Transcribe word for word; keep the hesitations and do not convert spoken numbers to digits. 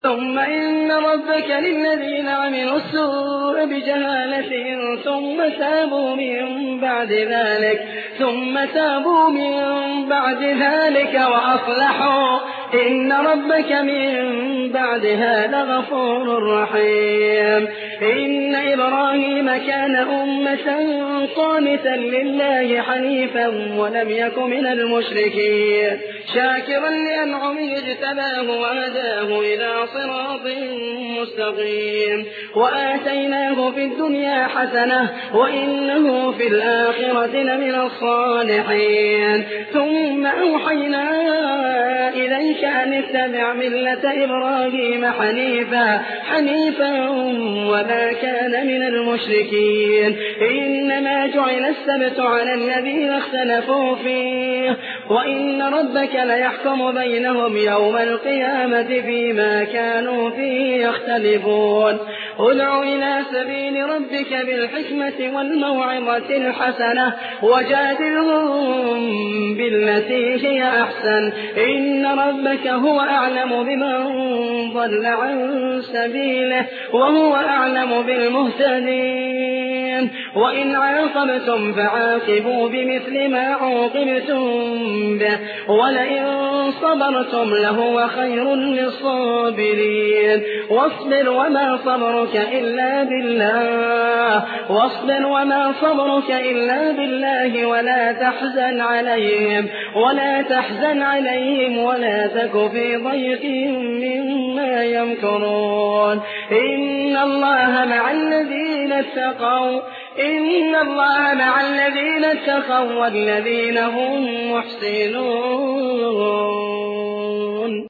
ثم إن ربك للذين عملوا السوء بجهالة ثم تابوا من بعد ذلك ثم تابوا من بعد ذلك وأصلحوا إن ربك من بعدها لغفور رحيم. إن إبراهيم كان أمة قانتا لله حنيفا ولم يك من المشركين شاكرا لأنعمه اجتباه وهداه إلى صراط مستقيم وآتيناه في الدنيا حسنة وإنه في الآخرة لمن الصالحين. ثم أوحينا إليك أن اتبع ملة إبراهيم حنيفا حنيفا وما كان من المشركين. إنما جعل السبت على الذين اختلفوا فيه وإن ربك ليحكم بينهم يوم القيامة فيما كانوا فيه يختلفون. ادع إلى سبيل ربك بالحكمة والموعظة الحسنة وجادلهم بالتي هي أحسن إن ربك هو أعلم بمن ضل عن سبيله وهو أعلم بالمهتدين. وإن عاقبتم فعاقبوا بمثل ما عوقبتم به ولئن صبرتم لهو خير للصابرين. واصبر وما صبرك إلا بالله واصبر وما صبرك إلا بالله ولا تحزن عليهم ولا تحزن عليهم ولا تك في ضيق مما يمكرون. إن الله مع الذين اتقوا إن الله مع الذين اتقوا والذين هم محسنون.